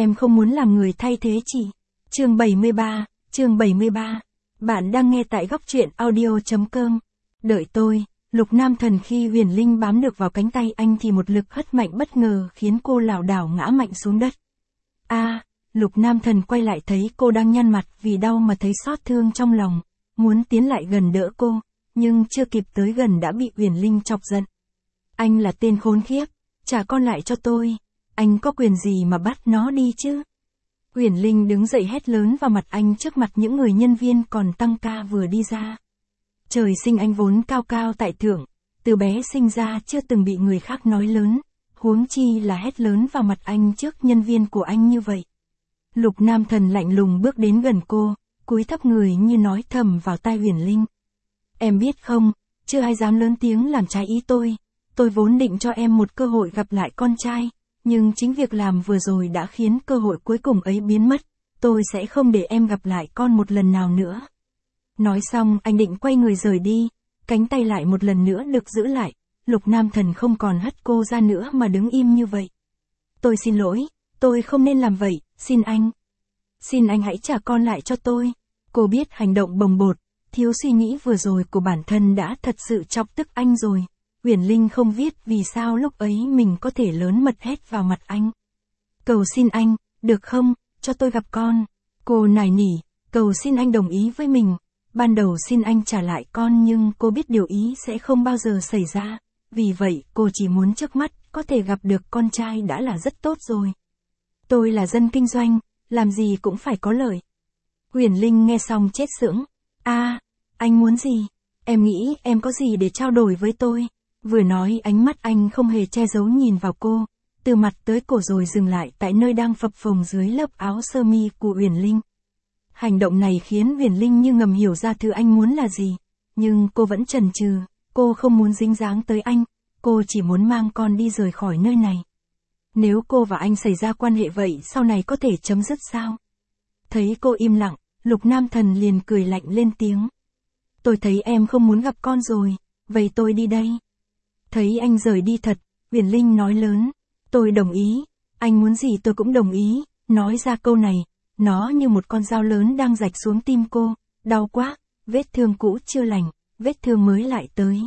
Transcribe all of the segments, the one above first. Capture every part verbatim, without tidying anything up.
em không muốn làm người thay thế chị. Chương bảy mươi ba, chương bảy mươi ba. Bạn đang nghe tại góc truyện audio chấm com. Đợi tôi, Lục Nam Thần khi Huyền Linh bám được vào cánh tay anh thì một lực hất mạnh bất ngờ khiến cô lảo đảo ngã mạnh xuống đất. A, à, Lục Nam Thần quay lại thấy cô đang nhăn mặt vì đau mà thấy xót thương trong lòng, muốn tiến lại gần đỡ cô, nhưng chưa kịp tới gần đã bị Huyền Linh chọc giận. Anh là tên khốn khiếp, trả con lại cho tôi, anh có quyền gì mà bắt nó đi chứ? Huyền Linh đứng dậy hét lớn vào mặt anh trước mặt những người nhân viên còn tăng ca vừa đi ra. Trời sinh anh vốn cao cao tại thượng, từ bé sinh ra chưa từng bị người khác nói lớn, huống chi là hét lớn vào mặt anh trước nhân viên của anh như vậy. Lục Nam Thần lạnh lùng bước đến gần cô, cúi thấp người như nói thầm vào tai Huyền Linh. Em biết không, chưa ai dám lớn tiếng làm trái ý tôi, tôi vốn định cho em một cơ hội gặp lại con trai, nhưng chính việc làm vừa rồi đã khiến cơ hội cuối cùng ấy biến mất, tôi sẽ không để em gặp lại con một lần nào nữa. Nói xong anh định quay người rời đi, cánh tay lại một lần nữa được giữ lại, Lục Nam Thần không còn hất cô ra nữa mà đứng im như vậy. Tôi xin lỗi, tôi không nên làm vậy, xin anh. Xin anh hãy trả con lại cho tôi. Cô biết hành động bồng bột, thiếu suy nghĩ vừa rồi của bản thân đã thật sự chọc tức anh rồi. Huyền Linh không biết vì sao lúc ấy mình có thể lớn mật hét vào mặt anh. Cầu xin anh, được không, cho tôi gặp con. Cô nài nỉ, cầu xin anh đồng ý với mình. Ban đầu xin anh trả lại con nhưng cô biết điều ý sẽ không bao giờ xảy ra. Vì vậy cô chỉ muốn trước mắt có thể gặp được con trai đã là rất tốt rồi. Tôi là dân kinh doanh, làm gì cũng phải có lợi. Huyền Linh nghe xong chết sững. A, à, anh muốn gì? Em nghĩ em có gì để trao đổi với tôi? Vừa nói ánh mắt anh không hề che giấu nhìn vào cô, từ mặt tới cổ rồi dừng lại tại nơi đang phập phồng dưới lớp áo sơ mi của Huyền Linh. Hành động này khiến Huyền Linh như ngầm hiểu ra thứ anh muốn là gì, nhưng cô vẫn chần chừ, cô không muốn dính dáng tới anh, cô chỉ muốn mang con đi rời khỏi nơi này. Nếu cô và anh xảy ra quan hệ vậy sau này có thể chấm dứt sao? Thấy cô im lặng, Lục Nam Thần liền cười lạnh lên tiếng. Tôi thấy em không muốn gặp con rồi, vậy tôi đi đây. Thấy anh rời đi thật, Huyền Linh nói lớn. Tôi đồng ý, anh muốn gì tôi cũng đồng ý. Nói ra câu này, nó như một con dao lớn đang rạch xuống tim cô. Đau quá, vết thương cũ chưa lành, vết thương mới lại tới.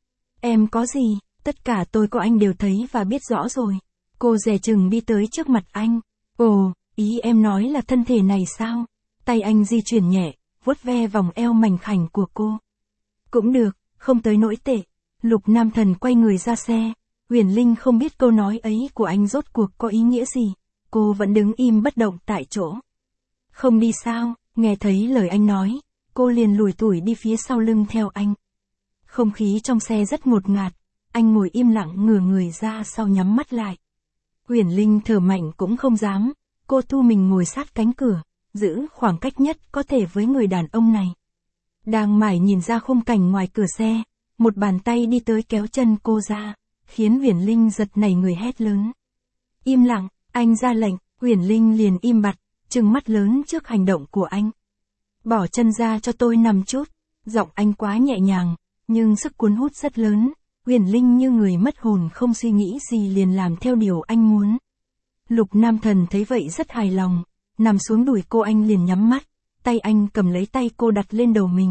Em có gì, tất cả tôi có anh đều thấy và biết rõ rồi. Cô dè chừng đi tới trước mặt anh. Ồ, ý em nói là thân thể này sao? Tay anh di chuyển nhẹ, vuốt ve vòng eo mảnh khảnh của cô. Cũng được, không tới nỗi tệ. Lục Nam Thần quay người ra xe. Huyền Linh không biết câu nói ấy của anh rốt cuộc có ý nghĩa gì. Cô vẫn đứng im bất động tại chỗ. Không đi sao? Nghe thấy lời anh nói, cô liền lủi thủi đi phía sau lưng theo anh. Không khí trong xe rất ngột ngạt, anh ngồi im lặng ngửa người ra sau nhắm mắt lại. Huyền Linh thở mạnh cũng không dám, cô thu mình ngồi sát cánh cửa, giữ khoảng cách nhất có thể với người đàn ông này. Đang mải nhìn ra khung cảnh ngoài cửa xe, một bàn tay đi tới kéo chân cô ra, khiến Huyền Linh giật nảy người hét lớn. Im lặng, anh ra lệnh, Huyền Linh liền im bặt, trừng mắt lớn trước hành động của anh. Bỏ chân ra cho tôi nằm chút, giọng anh quá nhẹ nhàng, nhưng sức cuốn hút rất lớn, Huyền Linh như người mất hồn không suy nghĩ gì liền làm theo điều anh muốn. Lục Nam Thần thấy vậy rất hài lòng, nằm xuống đùi cô anh liền nhắm mắt, tay anh cầm lấy tay cô đặt lên đầu mình.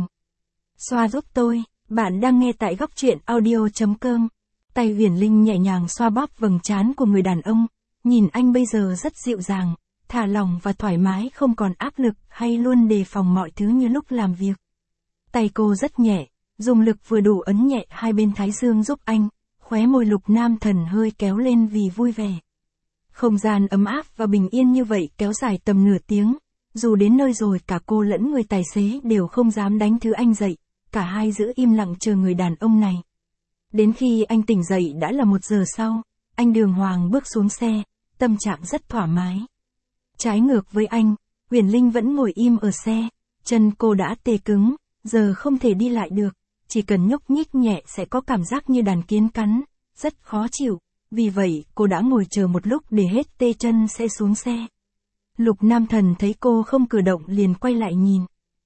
Xoa giúp tôi, bạn đang nghe tại góc truyện audio chấm com. Tay Huyền Linh nhẹ nhàng xoa bóp vầng trán của người đàn ông, nhìn anh bây giờ rất dịu dàng, thả lỏng và thoải mái không còn áp lực hay luôn đề phòng mọi thứ như lúc làm việc. Tay cô rất nhẹ, dùng lực vừa đủ ấn nhẹ hai bên thái dương giúp anh, khóe môi Lục Nam Thần hơi kéo lên vì vui vẻ. Không gian ấm áp và bình yên như vậy kéo dài tầm nửa tiếng, dù đến nơi rồi cả cô lẫn người tài xế đều không dám đánh thứ anh dậy, cả hai giữ im lặng chờ người đàn ông này. Đến khi anh tỉnh dậy đã là một giờ sau, anh đường hoàng bước xuống xe, tâm trạng rất thoải mái. Trái ngược với anh, Huyền Linh vẫn ngồi im ở xe, chân cô đã tê cứng, giờ không thể đi lại được, chỉ cần nhúc nhích nhẹ sẽ có cảm giác như đàn kiến cắn, rất khó chịu, vì vậy cô đã ngồi chờ một lúc để hết tê chân sẽ xuống xe. Lục Nam Thần thấy cô không cử động liền quay lại nhìn.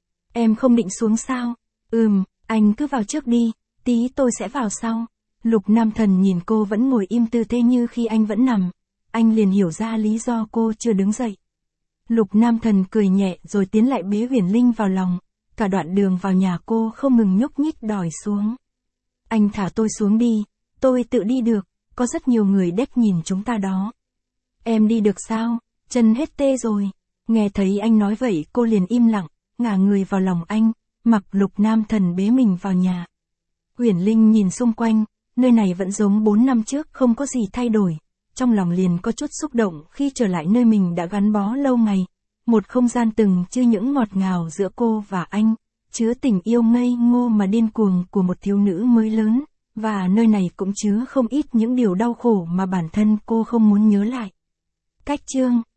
Em không định xuống sao? Ừm, anh cứ vào trước đi, tí tôi sẽ vào sau. Lục Nam Thần nhìn cô vẫn ngồi im tư thế như khi anh vẫn nằm. anh liền hiểu ra lý do cô chưa đứng dậy. Lục Nam Thần cười nhẹ rồi tiến lại bế Huyền Linh vào lòng, cả đoạn đường vào nhà cô không ngừng nhúc nhích đòi xuống. Anh thả tôi xuống đi, tôi tự đi được, có rất nhiều người đếch nhìn chúng ta đó. Em đi được sao, chân hết tê rồi. Nghe thấy anh nói vậy cô liền im lặng, ngả người vào lòng anh, mặc Lục Nam Thần bế mình vào nhà. Huyền Linh nhìn xung quanh, nơi này vẫn giống bốn năm trước không có gì thay đổi, trong lòng liền có chút xúc động khi trở lại nơi mình đã gắn bó lâu ngày, một không gian từng chứa những ngọt ngào giữa cô và anh, chứa tình yêu ngây ngô mà điên cuồng của một thiếu nữ mới lớn, và nơi này cũng chứa không ít những điều đau khổ mà bản thân cô không muốn nhớ lại. Cách chương